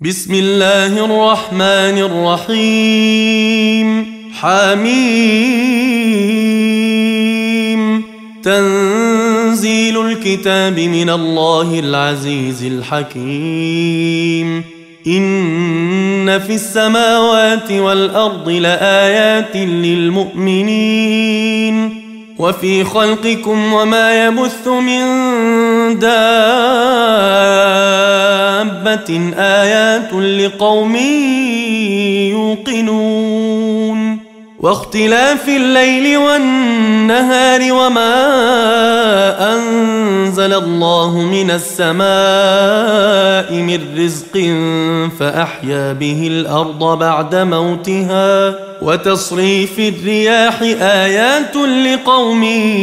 بسم الله الرحمن الرحيم حميم تنزيل الكتاب من الله العزيز الحكيم إن في السماوات والأرض لآيات للمؤمنين وفي خلقكم وما يبث من دابة آيات لقوم يوقنون واختلاف الليل والنهار وما أنزل الله من السماء من رزق فأحيا به الأرض بعد موتها وتصريف الرياح آيات لقوم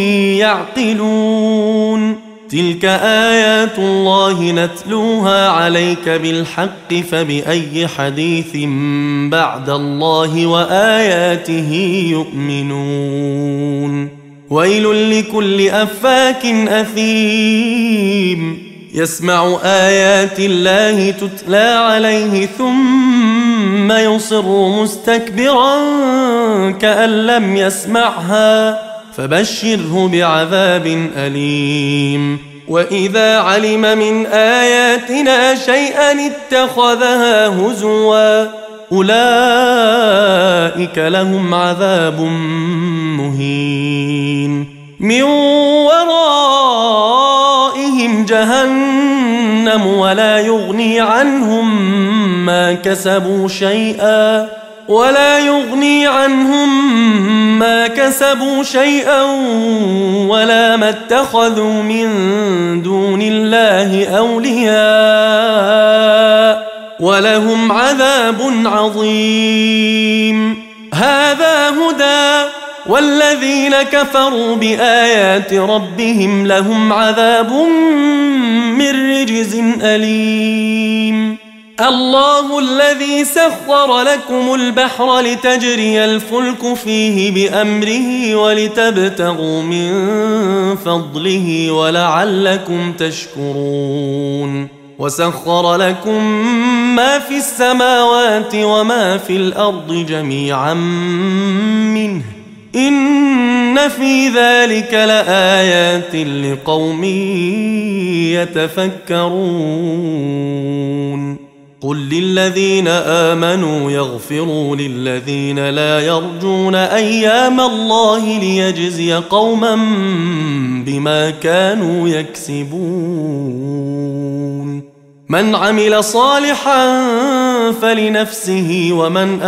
يعقلون تلك آيات الله نتلوها عليك بالحق فبأي حديث بعد الله وآياته يؤمنون ويل لكل أفاك أثيم يسمع آيات الله تتلى عليه ثم يصر مستكبرا كأن لم يسمعها فبشره بعذاب أليم وإذا علم من آياتنا شيئا اتخذها هزوا أولئك لهم عذاب مهين من ورائهم جهنم ولا يغني عنهم ما كسبوا شيئا ولا ما اتخذوا من دون الله أولياء ولهم عذاب عظيم هذا هدى والذين كفروا بآيات ربهم لهم عذاب من رجز أليم الله الذي سخر لكم البحر لتجري الفلك فيه بأمره ولتبتغوا من فضله ولعلكم تشكرون وسخر لكم ما في السماوات وما في الأرض جميعا منه إن في ذلك لآيات لقوم يتفكرون قل للذين آمنوا يغفروا للذين لا يرجون أيام الله ليجزي قوما بما كانوا يكسبون من عمل صالحا فلنفسه ومن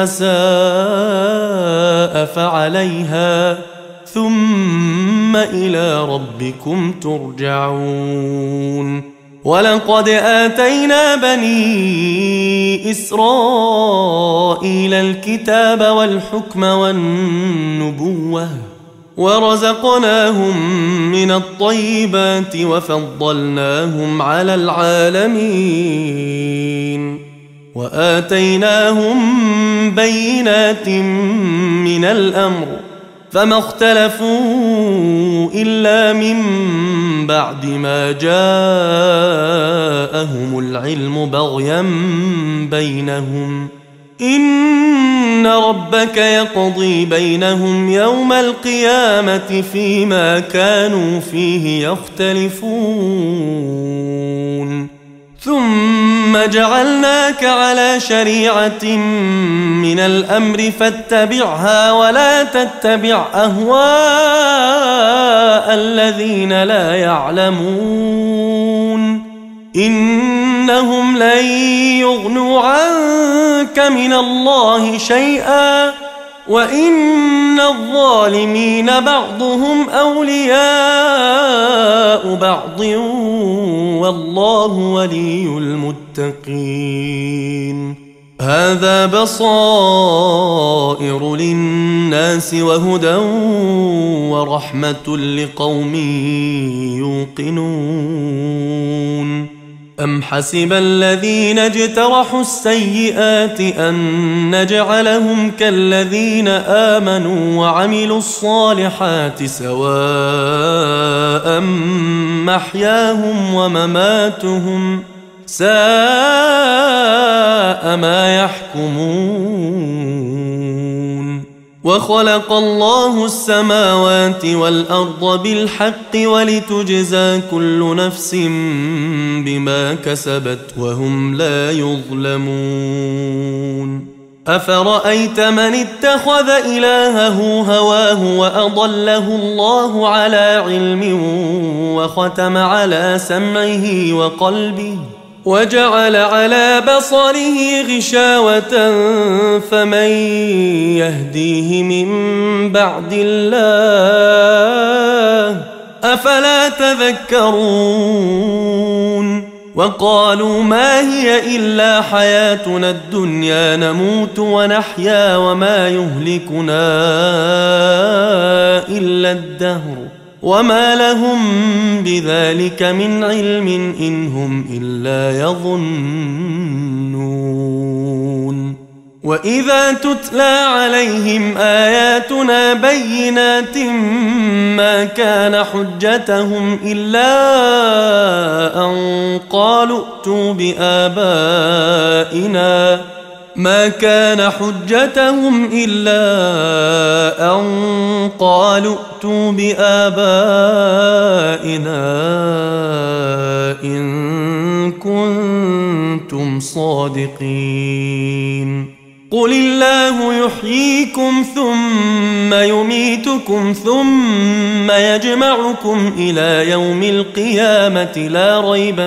أساء فعليها ثم إلى ربكم ترجعون ولقد آتينا بني إسرائيل الكتاب والحكم والنبوة ورزقناهم من الطيبات وفضلناهم على العالمين وآتيناهم بينات من الأمر فما اختلفوا إلا من بعد ما جاءهم العلم بغيا بينهم إن ربك يقضي بينهم يوم القيامة فيما كانوا فيه يختلفون ثم جعلناك على شريعة من الأمر فاتبعها ولا تتبع أهواء الذين لا يعلمون إنهم لن يغنوا عنك من الله شيئا وإن الظالمين بعضهم أولياء بعض والله ولي المتقين هذا بصائر للناس وهدى ورحمة لقوم يوقنون أم حسب الذين اجترحوا السيئات أن نجعلهم كالذين آمنوا وعملوا الصالحات سواء محياهم ومماتهم ساء ما يحكمون. وخلق الله السماوات والأرض بالحق ولتجزى كل نفس بما كسبت وهم لا يظلمون. أفرأيت من اتخذ إلهه هواه وأضله الله على علم وختم على سمعه وقلبه وجعل على بصره غشاوة فمن يهديه من بعد الله أفلا تذكرون. وقالوا ما هي إلا حياتنا الدنيا نموت ونحيا وما يهلكنا إلا الدهر وما لهم بذلك من علم إن هم إلا يظنون. وإذا تتلى عليهم آياتنا بينات ما كان حجتهم إلا أن قالوا ائتوا بآبائنا إن كنتم صادقين. قل الله يحييكم ثم يميتكم ثم يجمعكم إلى يوم القيامة لا ريب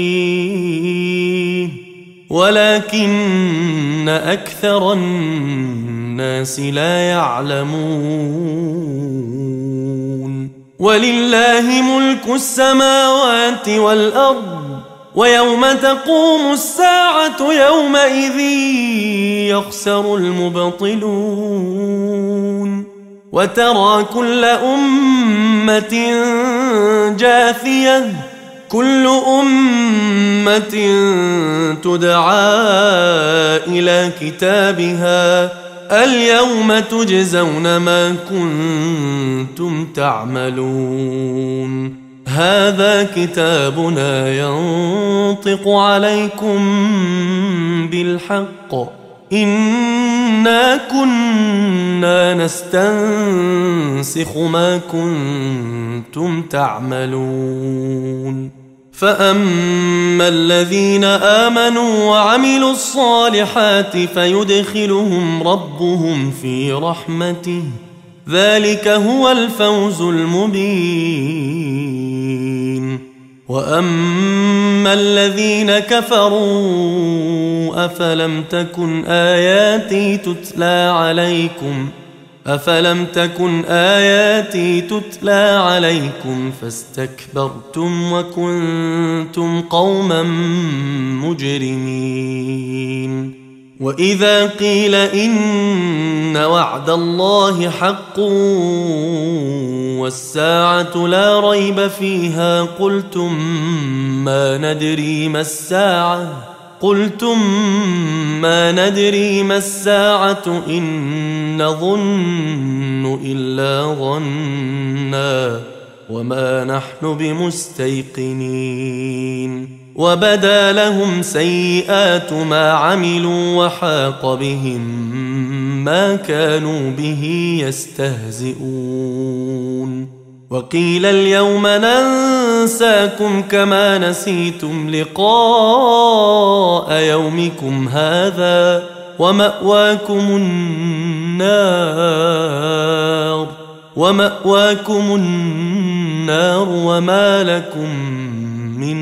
فيه ولكن أكثر الناس لا يعلمون. ولله ملك السماوات والأرض ويوم تقوم الساعة يومئذ يخسر المبطلون. وترى كل أمة جاثية كل أمة تدعى إلى كتابها اليوم تجزون ما كنتم تعملون. هذا كتابنا ينطق عليكم بالحق إنا كنا نستنسخ ما كنتم تعملون. فأما الذين آمنوا وعملوا الصالحات فيدخلهم ربهم في رحمته ذلك هو الفوز المبين. وأما الذين كفروا أفلم تكن آياتي تتلى عليكم فاستكبرتم وكنتم قوما مجرمين. وإذا قيل إن وعد الله حق والساعة لا ريب فيها قلتم ما ندري ما الساعة إن نظن إلا ظنا وما نحن بمستيقنين. وبدا لهم سيئات ما عملوا وحاق بهم ما كانوا به يستهزئون. وقيل اليوم ننساكم كما نسيتم لقاء يومكم هذا ومأواكم النار وما لكم من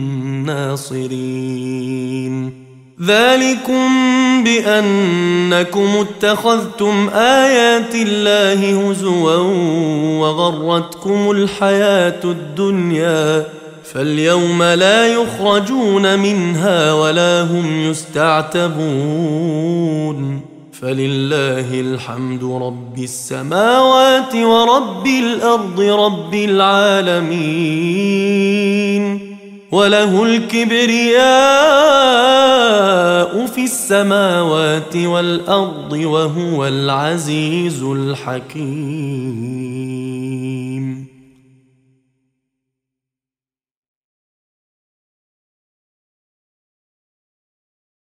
ناصرين. ذلكم بأنكم اتخذتم آيات الله هزوا وغرتكم الحياة الدنيا فاليوم لا يخرجون منها ولا هم يستعتبون. فلله الحمد رب السماوات ورب الأرض رب العالمين وله الكبرياء في السماوات والأرض وهو العزيز الحكيم.